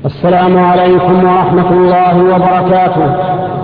السلام عليكم ورحمة الله وبركاته.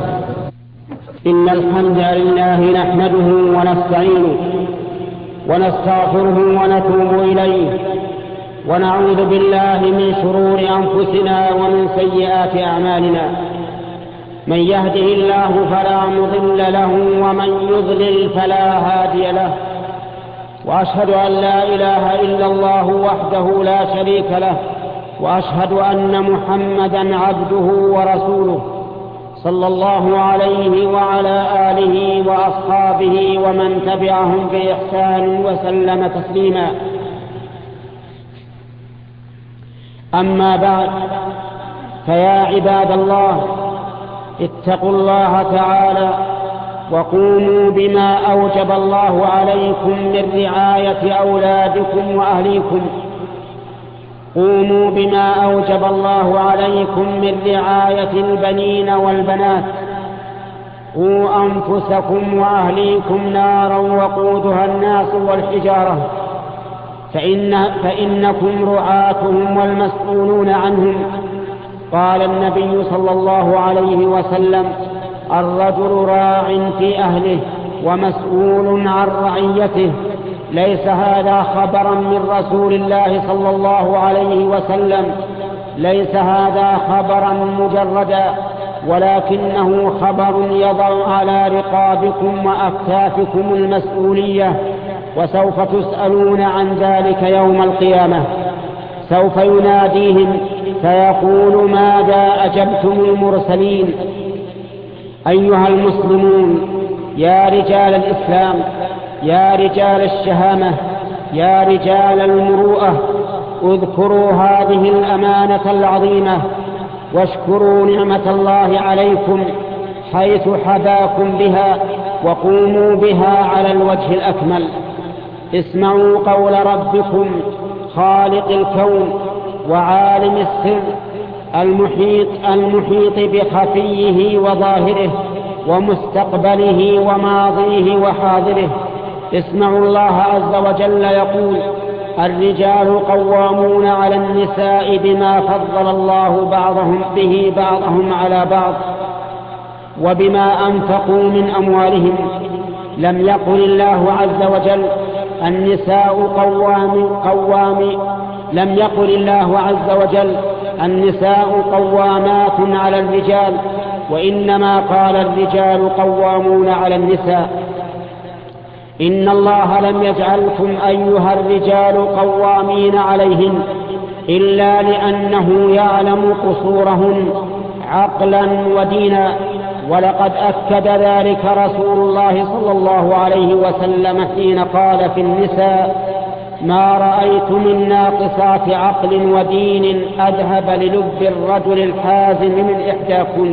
إن الحمد لله نحمده ونستعينه ونستغفره ونتوب إليه ونعوذ بالله من شرور أنفسنا ومن سيئات أعمالنا. من يهده الله فلا مضل له ومن يضلل فلا هادي له، وأشهد أن لا إله إلا الله وحده لا شريك له، وأشهد أن محمدًا عبده ورسوله صلى الله عليه وعلى آله وأصحابه ومن تبعهم بإحسان وسلم تسليما. أما بعد، فيا عباد الله، اتقوا الله تعالى وقوموا بما أوجب الله عليكم من رعاية أولادكم وأهليكم. قوموا بما أوجب الله عليكم من رعاية البنين والبنات. قوا أنفسكم وأهليكم نارا وقودها الناس والحجارة، فإنكم رعاتهم والمسؤولون عنهم. قال النبي صلى الله عليه وسلم: الرجل راع في أهله ومسؤول عن رعيته. ليس هذا خبرا من رسول الله صلى الله عليه وسلم، ليس هذا خبرا مجردا، ولكنه خبر يضع على رقابكم وأكتافكم المسؤولية، وسوف تسألون عن ذلك يوم القيامة. سوف يناديهم فيقول: ماذا أجبتم المرسلين؟ أيها المسلمون، يا رجال الإسلام، يا رجال الشهامة، يا رجال المروءة، اذكروا هذه الأمانة العظيمة واشكروا نعمة الله عليكم حيث حباكم بها، وقوموا بها على الوجه الأكمل. اسمعوا قول ربكم خالق الكون وعالم السر المحيط بخفيه وظاهره ومستقبله وماضيه وحاضره. اسمعوا الله عز وجل يقول: الرجال قوامون على النساء بما فضل الله بعضهم على بعض وبما أنفقوا من أموالهم. لم يقل الله عز وجل لم يقل الله عز وجل النساء قوامات على الرجال، وإنما قال الرجال قوامون على النساء. إن الله لم يجعلكم أيها الرجال قوامين عليهن إلا لأنه يعلم قصورهن عقلا ودينا، ولقد أكد ذلك رسول الله صلى الله عليه وسلم حين قال في النساء: ما رأيت من ناقصات عقل ودين أذهب للب الرجل الحازم من إحداكن.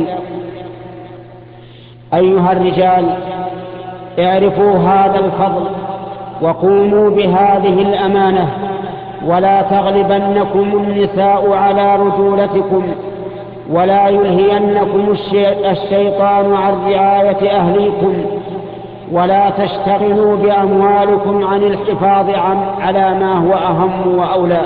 أيها الرجال، اعرفوا هذا الفضل وقوموا بهذه الأمانة، ولا تغلبنكم النساء على رجولتكم، ولا يلهينكم الشيطان عن رعاية أهليكم، ولا تشتغلوا بأموالكم عن الحفاظ على ما هو أهم وأولى.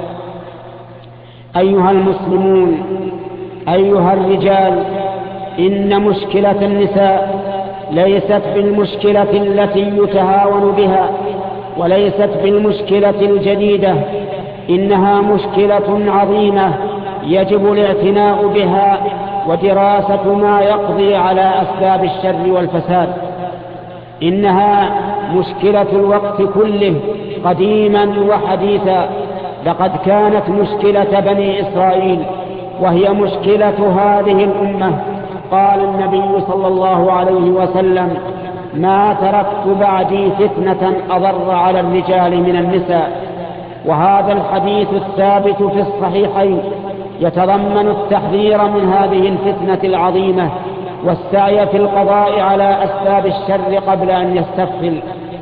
أيها المسلمون، أيها الرجال، إن مشكلة النساء ليست بالمشكلة التي يتهاون بها، وليست بالمشكلة الجديدة، إنها مشكلة عظيمة يجب الاعتناء بها ودراسة ما يقضي على أسباب الشر والفساد. إنها مشكلة الوقت كله قديما وحديثا. لقد كانت مشكلة بني إسرائيل، وهي مشكلة هذه الأمة. قال النبي صلى الله عليه وسلم: ما تركت بعدي فتنة أضر على الرجال من النساء. وهذا الحديث الثابت في الصحيحين يتضمن التحذير من هذه الفتنة العظيمة والسعي في القضاء على أسباب الشر قبل أن يستفحل.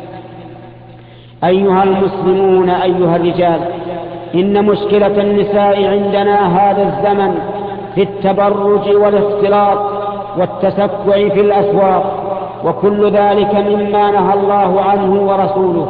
أيها المسلمون، أيها الرجال، إن مشكلة النساء عندنا هذا الزمن في التبرج والاختلاط والتسكع في الأسواق، وكل ذلك مما نهى الله عنه ورسوله.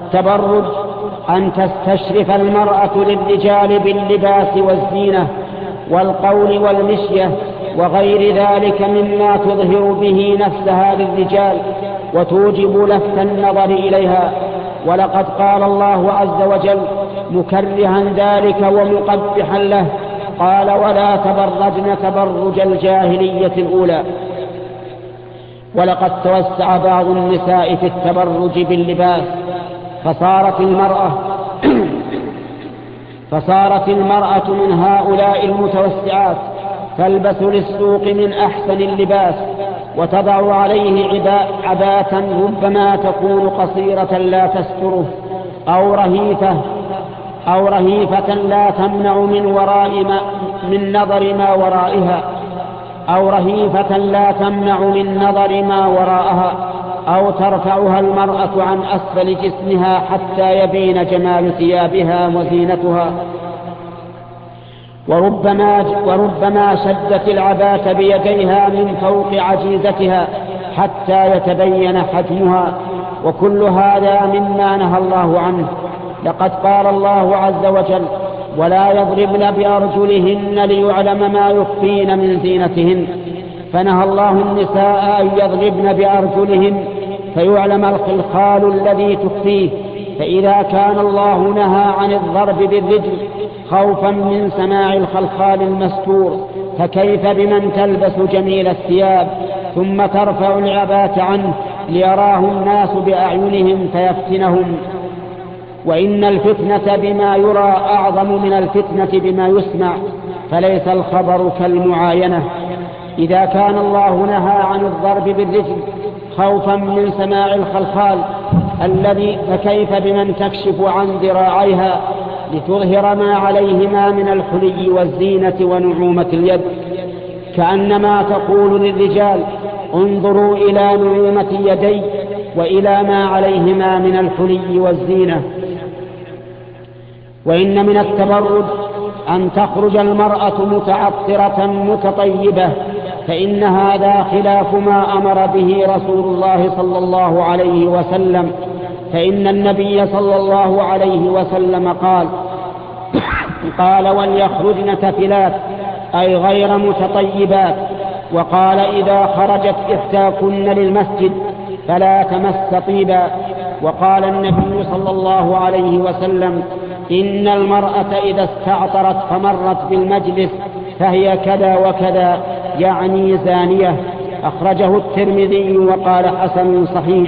فالتبرج أن تستشرف المرأة للرجال باللباس والزينة والقول والمشية وغير ذلك مما تظهر به نفسها للرجال وتوجب لفت النظر إليها. ولقد قال الله عز وجل مكرها ذلك ومقبحا له، قال: ولا تبرجن تبرج الجاهلية الأولى. ولقد توسع بعض النساء في التبرج باللباس، فصارت المرأة من هؤلاء المتوسعات تلبس للسوق من أحسن اللباس، وتضع عليه عباءة ربما تكون قصيرة لا تستره، أو رهيفة لا تمنع من نظر ما ورائها، أو ترفعها المرأة عن أسفل جسمها حتى يبين جمال ثيابها وزينتها. وربما شدت العباءة بيديها من فوق عجيزتها حتى يتبين حجمها، وكل هذا مما نهى الله عنه. لقد قال الله عز وجل: ولا يضربن بأرجلهن ليعلم ما يخفين من زينتهن. فنهى الله النساء أن يضربن بأرجلهن فيعلم الخلخال الذي تخفيه. فإذا كان الله نهى عن الضرب بالرجل خوفا من سماع الخلخال المستور، فكيف بمن تلبس جميل الثياب ثم ترفع العباءة عنه ليراه الناس بأعينهم فيفتنهم؟ وإن الفتنة بما يرى أعظم من الفتنة بما يسمع، فليس الخبر كالمعاينة. إذا كان الله نهى عن الضرب بالرجل خوفا من سماع الخلخال فكيف بمن تكشف عن ذراعيها لتظهر ما عليهما من الحلي والزينة ونعومة اليد، كأنما تقول للرجال: انظروا إلى نعومة يدي وإلى ما عليهما من الحلي والزينة. وإن من التبرج أن تخرج المرأة متعطرة متطيبة، فإن هذا خلاف ما أمر به رسول الله صلى الله عليه وسلم. فإن النبي صلى الله عليه وسلم قال: وليخرجن تفلات، أي غير متطيبات. وقال: إذا خرجت إحداكن للمسجد فلا تمس طيبا. وقال النبي صلى الله عليه وسلم: إن المرأة إذا استعطرت فمرت بالمجلس فهي كذا وكذا، يعني زانية. أخرجه الترمذي وقال: حسن صحيح.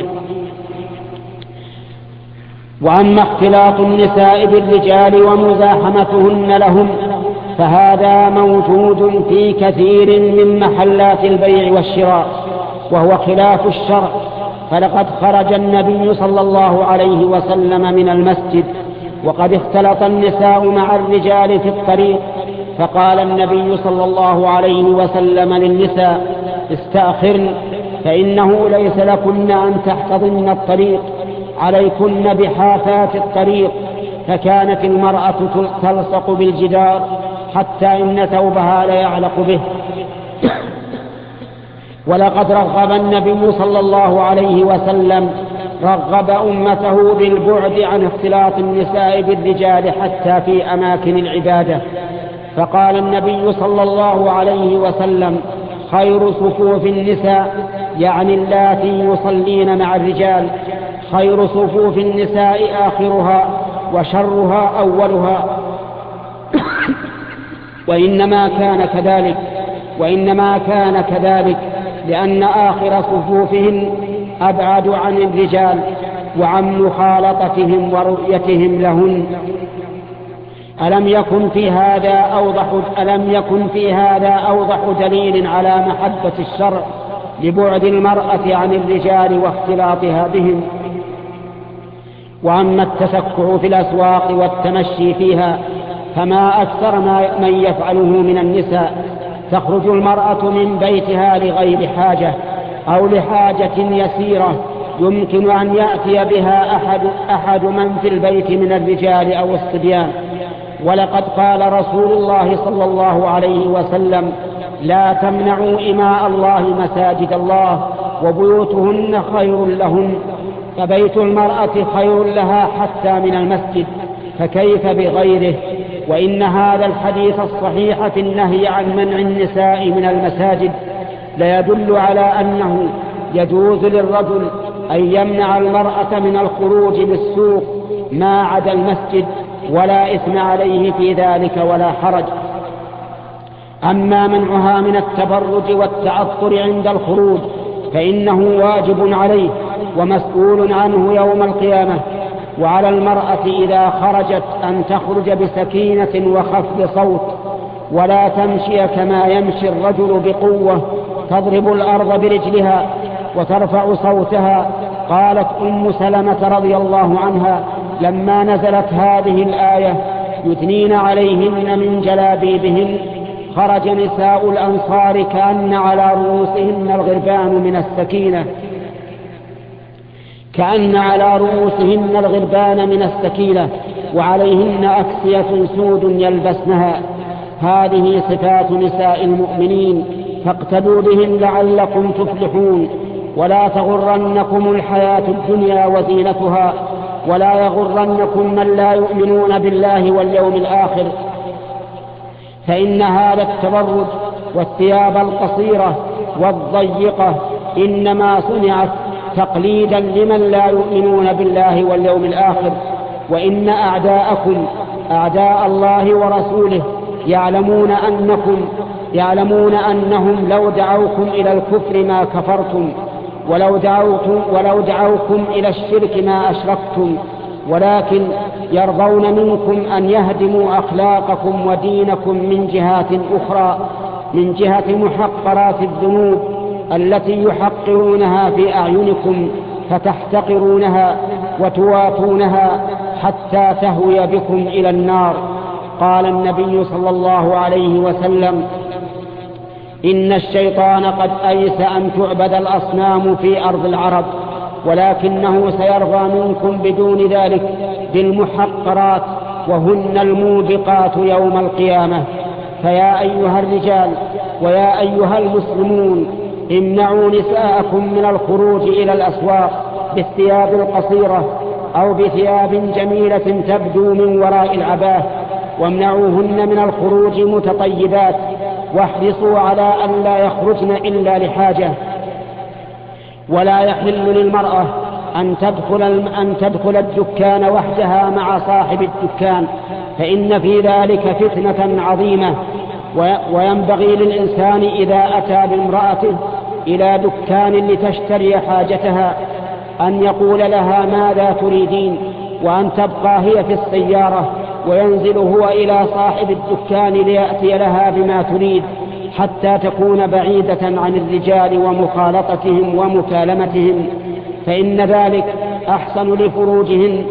وأما اختلاط النساء بالرجال ومزاحمتهن لهم فهذا موجود في كثير من محلات البيع والشراء، وهو خلاف الشرع. فلقد خرج النبي صلى الله عليه وسلم من المسجد وقد اختلط النساء مع الرجال في الطريق، فقال النبي صلى الله عليه وسلم للنساء: استأخرن، فإنه ليس لكن أن تحتضن الطريق، عليكن بحافات الطريق. فكانت المرأة تلصق بالجدار حتى إن ثوبها ليعلق به. ولقد رغب النبي صلى الله عليه وسلم أمته بالبعد عن اختلاط النساء بالرجال حتى في أماكن العبادة. فقال النبي صلى الله عليه وسلم: خير صفوف النساء، يعني اللاتي يصلين مع الرجال، خير صفوف النساء آخرها وشرها أولها. وإنما كان كذلك لأن آخر صفوفهم أبعد عن الرجال وعن مخالطتهم ورؤيتهم لهن. ألم يكن في هذا أوضح دليل على محبة الشرع لبعد المرأة عن الرجال واختلاطها بهم؟ وأما التسكع في الأسواق والتمشي فيها فما أكثر من يفعله من النساء. تخرج المرأة من بيتها لغير حاجة أو لحاجة يسيرة يمكن أن يأتي بها أحد من في البيت من الرجال أو الصبيان. ولقد قال رسول الله صلى الله عليه وسلم: لا تمنعوا إماء الله مساجد الله وبيوتهن خير لهن. فبيت المرأة خير لها حتى من المسجد، فكيف بغيره؟ وإن هذا الحديث الصحيح في النهي عن منع النساء من المساجد ليدل على أنه يجوز للرجل أن يمنع المرأة من الخروج بالسوق ما عدا المسجد، ولا إثم عليه في ذلك ولا حرج. أما منعها من التبرج والتعطر عند الخروج فإنه واجب عليه ومسؤول عنه يوم القيامة. وعلى المرأة إذا خرجت أن تخرج بسكينة وخفض صوت، ولا تمشي كما يمشي الرجل بقوة تضرب الأرض برجلها وترفع صوتها. قالت أم سلمة رضي الله عنها لما نزلت هذه الآية يثنين عليهن من جلابيبهن خرج نساء الأنصار كأن على رؤوسهن الغربان من السكينة وعليهن أكسية سود يلبسنها. هذه صفات نساء المؤمنين فاقتدوا بهن لعلكم تفلحون. ولا تغرنكم الحياة الدنيا وزينتها، ولا يغرنكم من لا يؤمنون بالله واليوم الآخر، فإن هذا التبرج والثياب القصيرة والضيقة إنما صنعت تقليدا لمن لا يؤمنون بالله واليوم الآخر. وإن أعداءكم أعداء الله ورسوله يعلمون أنهم لو دعوكم إلى الكفر ما كفرتم، ولو دعوكم إلى الشرك ما أشركتم، ولكن يرضون منكم أن يهدموا أخلاقكم ودينكم من جهات أخرى، من جهة محقرات الذنوب التي يحقرونها في أعينكم فتحتقرونها وتواتونها حتى تهوي بكم إلى النار. قال النبي صلى الله عليه وسلم: إن الشيطان قد أيس أن تعبد الأصنام في أرض العرب، ولكنه سيرضى منكم بدون ذلك بالمحقرات وهن الموبقات يوم القيامة. فيا أيها الرجال ويا أيها المسلمون امنعوا نساءكم من الخروج إلى الأسواق بالثياب القصيرة أو بثياب جميلة تبدو من وراء العباءة، وامنعوهن من الخروج متطيبات، واحرصوا على أن لا يخرجن إلا لحاجة. ولا يحل للمرأة أن تدخل الدكان وحدها مع صاحب الدكان، فإن في ذلك فتنة عظيمة. وينبغي للإنسان إذا أتى بامرأته إلى دكان لتشتري حاجتها أن يقول لها ماذا تريدين، وأن تبقى هي في السيارة وينزل هو إلى صاحب الدكان ليأتي لها بما تريد، حتى تكون بعيدة عن الرجال ومخالطتهم ومكالمتهم، فإن ذلك أحسن لفروجهن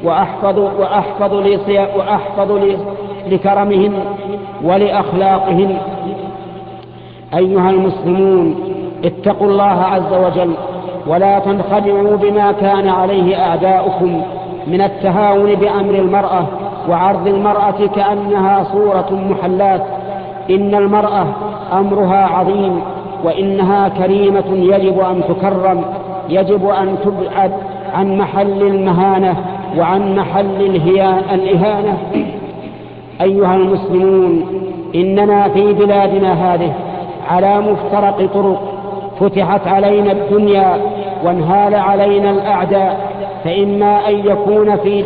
وأحفظ لكرمهن ولأخلاقهن. أيها المسلمون اتقوا الله عز وجل، ولا تنخدعوا بما كان عليه أعداؤكم من التهاون بأمر المرأة وعرض المرأة كأنها صورة محلات. إن المرأة أمرها عظيم، وإنها كريمة يجب أن تكرم، يجب أن تبعد عن محل المهانة وعن محل الإهانة. أيها المسلمون إننا في بلادنا هذه على مفترق طرق، فتحت علينا الدنيا وانهال علينا الأعداء، فإما أن يكون في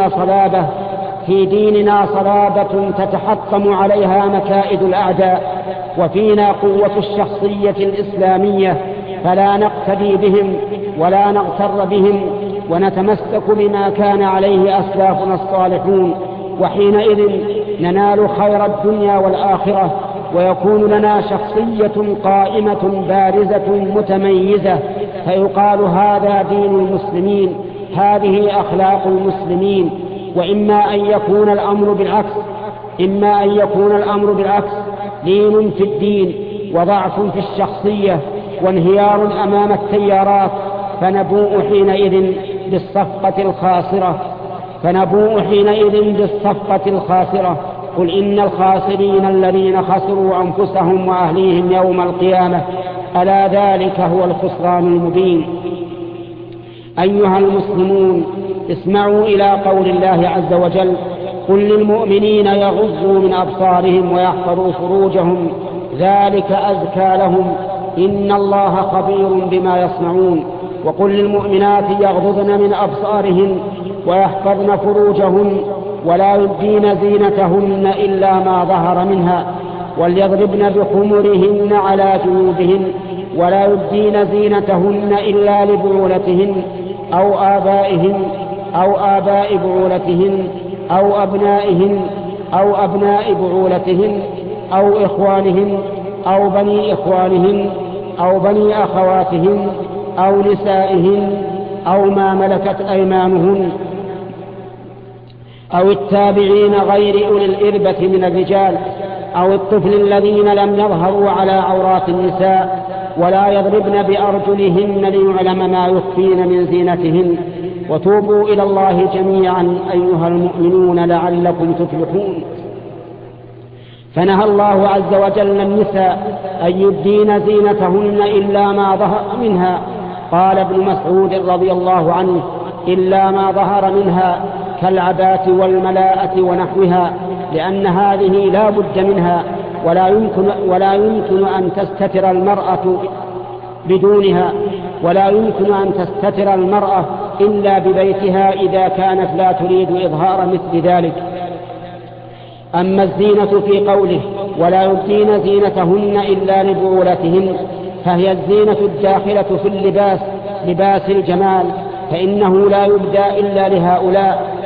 ديننا صلابة تتحطم عليها مكائد الأعداء، وفينا قوة الشخصية الإسلامية، فلا نقتدي بهم ولا نغتر بهم، ونتمسك بما كان عليه أسلافنا الصالحون، وحينئذ ننال خير الدنيا والآخرة، ويكون لنا شخصية قائمة بارزة متميزة، فيقال هذا دين المسلمين، هذه أخلاق المسلمين. وإما أن يكون الأمر بالعكس، لين في الدين وضعف في الشخصية وانهيار أمام التيارات، فنبوء حينئذ بالصفقة الخاسرة. قل إن الخاسرين الذين خسروا أنفسهم وأهليهم يوم القيامة، ألا ذلك هو الخسران المبين. أيها المسلمون اسمعوا إلى قول الله عز وجل: قل للمؤمنين يغضوا من أبصارهم ويحفظوا فروجهم ذلك أزكى لهم إن الله خبير بما يصنعون. وقل للمؤمنات يغضضن من أبصارهن ويحفظن فروجهن ولا يبدين زينتهن إلا ما ظهر منها وليضربن بخمرهن على جيوبهن ولا يبدين زينتهن إلا لبعولتهن أو آبائهن أو آباء بعولتهن أو أبنائهن أو أبناء بعولتهن أو إخوانهن أو بني إخوانهن أو بني أخواتهن أو نسائهن أو ما ملكت أيمانهن أو التابعين غير أولي الإربة من الرجال أو الطفل الذين لم يظهروا على عورات النساء ولا يضربن بأرجلهن ليعلم ما يخفين من زينتهن وتوبوا إلى الله جميعا أيها المؤمنون لعلكم تفلحون. فنهى الله عز وجل النساء أن يبدين زينتهن إلا ما ظهر منها. قال ابن مسعود رضي الله عنه إلا ما ظهر منها كالعباة والملاءة ونحوها لأن هذه لا بد منها ولا يمكن أن تستتر المرأة بدونها ولا يمكن أن تستتر المرأة إلا ببيتها إذا كانت لا تريد إظهار مثل ذلك. أما الزينة في قوله ولا يبدين زينتهن إلا لبعولتهن فهي الزينة الداخلة في اللباس لباس الجمال فإنه لا يبدى إلا لهؤلاء.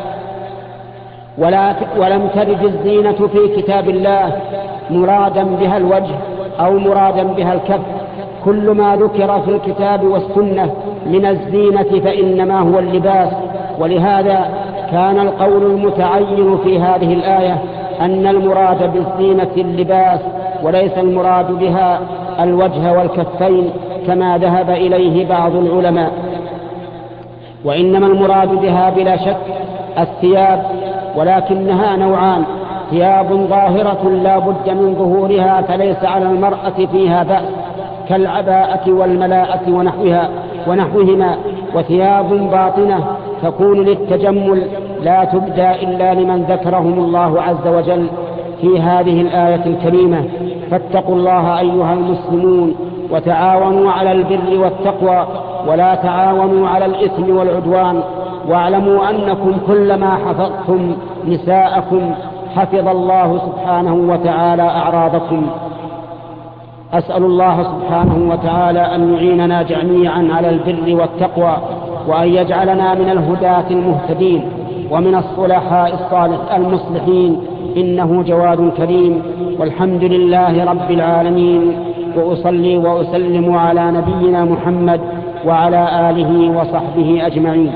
ولم ترد الزينة في كتاب الله مرادا بها الوجه أو مرادا بها الكف. كل ما ذكر في الكتاب والسنة من الزينة فإنما هو اللباس. ولهذا كان القول المتعين في هذه الآية أن المراد بالزينة اللباس وليس المراد بها الوجه والكفين كما ذهب إليه بعض العلماء، وإنما المراد بها بلا شك الثياب، ولكنها نوعان: ثياب ظاهرة لا بد من ظهورها فليس على المرأة فيها بأس كالعباءة والملاءة ونحوهما، وثياب باطنة تكون للتجمل لا تبدى إلا لمن ذكرهم الله عز وجل في هذه الآية الكريمة. فاتقوا الله أيها المسلمون وتعاونوا على البر والتقوى ولا تعاونوا على الإثم والعدوان، واعلموا أنكم كلما حفظتم نساءكم حفظ الله سبحانه وتعالى أعراضكم. أسأل الله سبحانه وتعالى أن يعيننا جميعا على البر والتقوى، وأن يجعلنا من الهداة المهتدين ومن الصلحاء المصلحين، إنه جواد كريم. والحمد لله رب العالمين، وأصلي وأسلم على نبينا محمد وعلى آله وصحبه أجمعين.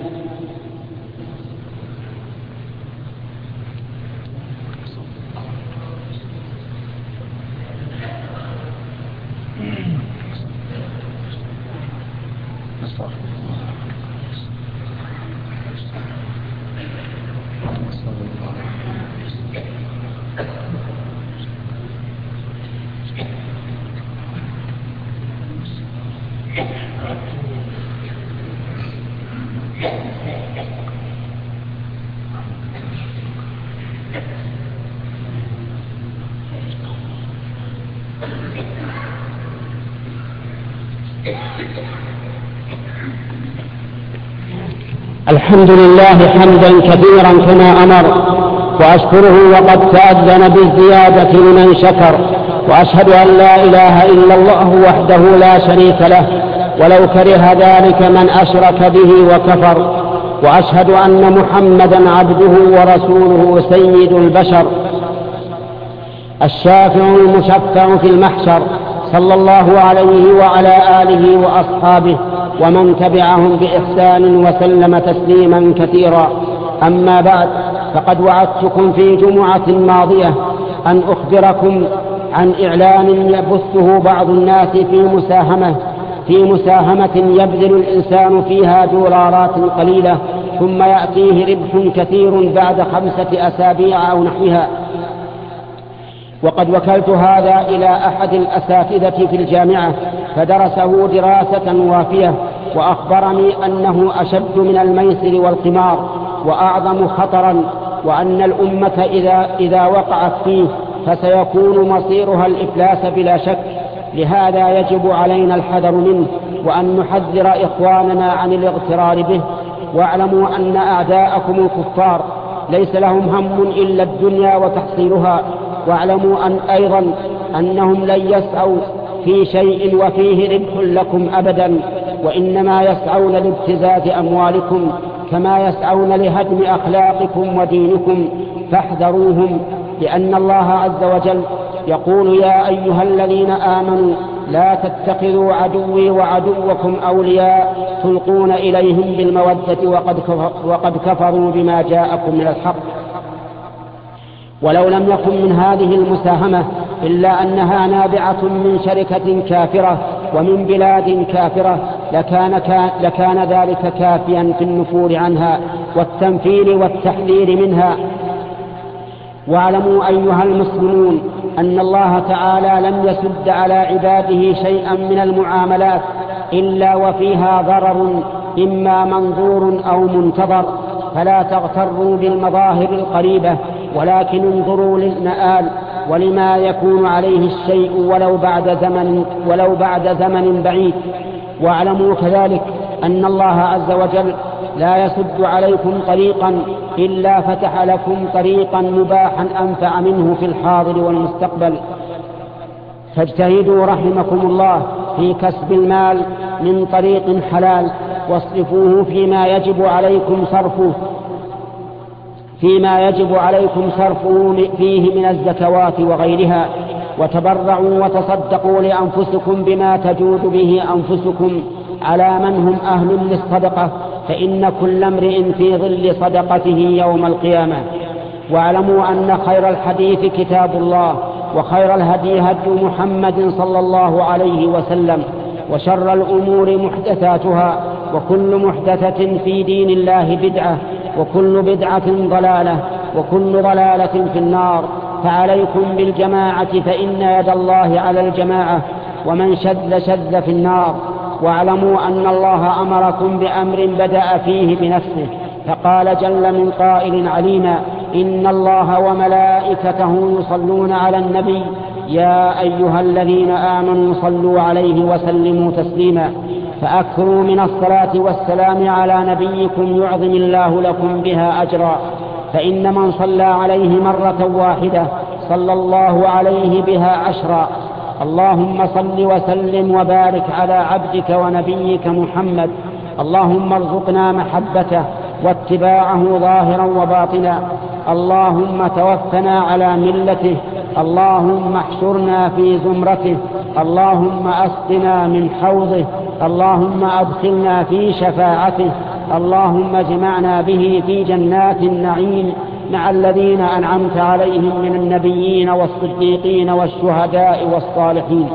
الحمد لله حمدا كثيرا كما أمر، وأشكره وقد تأذن بالزيادة لمن شكر، وأشهد أن لا إله إلا الله وحده لا شريك له ولو كره ذلك من أشرك به وكفر، وأشهد أن محمدا عبده ورسوله سيد البشر الشافع المشفع في المحشر، صلى الله عليه وعلى آله وأصحابه ومن تبعهم بإحسان وسلم تسليما كثيرا. أما بعد، فقد وعدتكم في جمعة ماضية أن أخبركم عن إعلان يبثه بعض الناس في مساهمة يبذل الإنسان فيها دولارات قليلة ثم يأتيه ربح كثير بعد 5 أسابيع أو نحوها. وقد وكلت هذا إلى أحد الأساتذة في الجامعة فدرسه دراسة وافية، وأخبرني أنه أشد من الميسر والقمار وأعظم خطرا، وأن الأمة إذا وقعت فيه فسيكون مصيرها الإفلاس بلا شك. لهذا يجب علينا الحذر منه، وأن نحذر إخواننا عن الاغترار به. واعلموا أن أعداءكم الكفار ليس لهم هم إلا الدنيا وتحصيلها. واعلموا أيضا أنهم لن يسعوا في شيء وفيه ربح لكم أبدا، وإنما يسعون لابتزاز أموالكم كما يسعون لهدم أخلاقكم ودينكم، فاحذروهم. لأن الله عز وجل يقول: يا أيها الذين آمنوا لا تتخذوا عدوي وعدوكم أولياء تلقون إليهم بالمودة وقد كفروا بما جاءكم من الحق. ولو لم يكن من هذه المساهمة إلا أنها نابعة من شركة كافرة ومن بلاد كافرة لكان ذلك كافيا في النفور عنها والتنفير والتحذير منها. واعلموا أيها المسلمون أن الله تعالى لم يسد على عباده شيئا من المعاملات إلا وفيها ضرر إما منظور أو منتظر، فلا تغتروا بالمظاهر القريبة، ولكن انظروا للمآل ولما يكون عليه الشيء ولو بعد زمن بعيد. واعلموا كذلك أن الله عز وجل لا يسد عليكم طريقا إلا فتح لكم طريقا مباحا أنفع منه في الحاضر والمستقبل. فاجتهدوا رحمكم الله في كسب المال من طريق حلال، واصرفوه فيما يجب عليكم صرفه فيه من الزكوات وغيرها، وتبرعوا وتصدقوا لأنفسكم بما تجود به أنفسكم على من هم أهل للصدقة، فإن كل امرئ في ظل صدقته يوم القيامة. واعلموا أن خير الحديث كتاب الله، وخير الهدي هدي محمد صلى الله عليه وسلم، وشر الأمور محدثاتها، وكل محدثة في دين الله بدعة، وكل بدعة ضلالة، وكل ضلالة في النار. فعليكم بالجماعة فإن يد الله على الجماعة، ومن شذ في النار. واعلموا أن الله أمركم بأمر بدأ فيه بنفسه، فقال جل من قائل عليما: إن الله وملائكته يصلون على النبي يا أيها الذين آمنوا صلوا عليه وسلموا تسليما. فأكثروا من الصلاة والسلام على نبيكم يعظم الله لكم بها أجرا، فإن من صلى عليه مرة واحدة صلى الله عليه بها 10. اللهم صل وسلم وبارك على عبدك ونبيك محمد. اللهم ارزقنا محبته واتباعه ظاهرا وباطنا. اللهم توفنا على ملته. اللهم احشرنا في زمرته. اللهم اسقنا من حوضه. اللهم ادخلنا في شفاعته. اللهم اجمعنا به في جنات النعيم مع الذين أنعمت عليهم من النبيين والصديقين والشهداء والصالحين.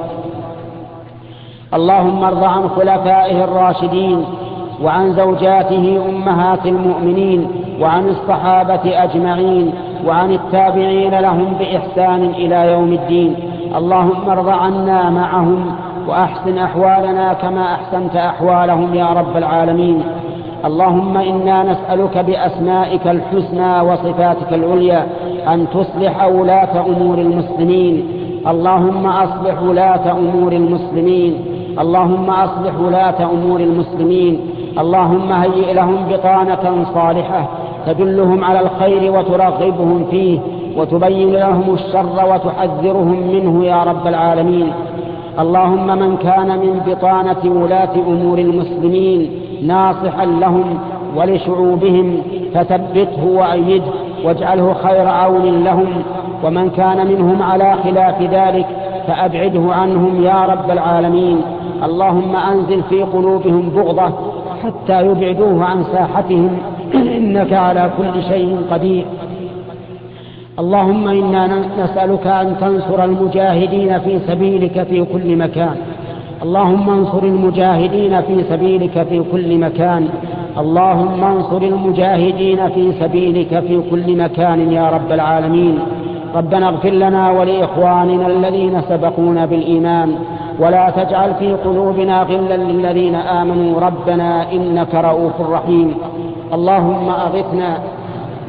اللهم ارض عن خلفائه الراشدين، وعن زوجاته أمهات المؤمنين، وعن الصحابة أجمعين، وعن التابعين لهم بإحسان إلى يوم الدين. اللهم ارض عنا معهم، وأحسن أحوالنا كما أحسنت أحوالهم يا رب العالمين. اللهم إنا نسألك بأسمائك الحسنى وصفاتك العليا أن تصلح ولاة أمور المسلمين. اللهم أصلح ولاة أمور المسلمين. اللهم أصلح ولاة أمور المسلمين. اللهم هيئ لهم بطانة صالحة تدلهم على الخير وترغبهم فيه، وتبين لهم الشر وتحذرهم منه يا رب العالمين. اللهم من كان من بطانة ولاة أمور المسلمين ناصحا لهم ولشعوبهم فثبته وأيده واجعله خير عون لهم، ومن كان منهم على خلاف ذلك فأبعده عنهم يا رب العالمين. اللهم أنزل في قلوبهم بغضة حتى يبعدوه عن ساحتهم إنك على كل شيء قدير. اللهم إنا نسألك أن تنصر المجاهدين في سبيلك في كل مكان. اللهم انصر المجاهدين في سبيلك في كل مكان. اللهم انصر المجاهدين في سبيلك في كل مكان يا رب العالمين. ربنا اغفر لنا ولإخواننا الذين سبقونا بالإيمان، ولا تجعل في قلوبنا غلا للذين آمنوا ربنا إنك رؤوف رحيم. اللهم أغثنا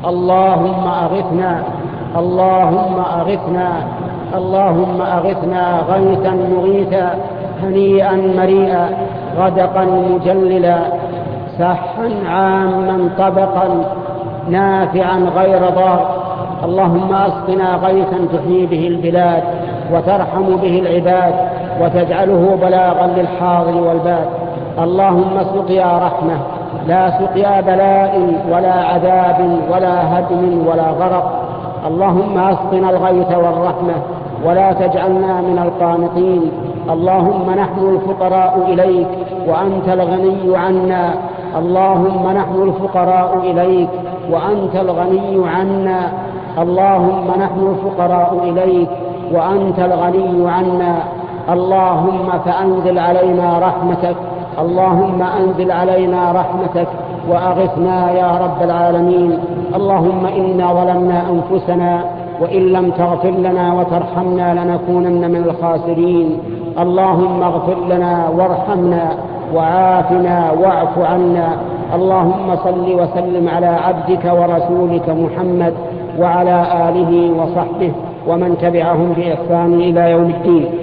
اللهم أغثنا، اللهم أغثنا، اللهم أغثنا غيثا مغيثا هنيئا مريئا غدقا مجللا سحا عاما طبقا نافعا غير ضار. اللهم أسقنا غيثا تحيي به البلاد وترحم به العباد وتجعله بلاغا للحاضر والباد. اللهم سقيا رحمة لا سقيا بلاء ولا عذاب ولا هدم ولا غرق. اللهم أسقنا الغيث والرحمة ولا تجعلنا من القانطين. اللهم نحن الفقراء إليك وأنت الغني عنا، اللهم نحن الفقراء إليك وأنت الغني عنا، اللهم نحن الفقراء إليك وأنت الغني عنا. اللهم فأنزل علينا رحمتك، اللهم أنزل علينا رحمتك وأغثنا يا رب العالمين. اللهم إنا ظلمنا أنفسنا وإن لم تغفر لنا وترحمنا لنكونن من الخاسرين. اللهم اغفر لنا وارحمنا وعافنا واعف عنا. اللهم صل وسلم على عبدك ورسولك محمد وعلى آله وصحبه ومن تبعهم بإحسان إلى يوم الدين.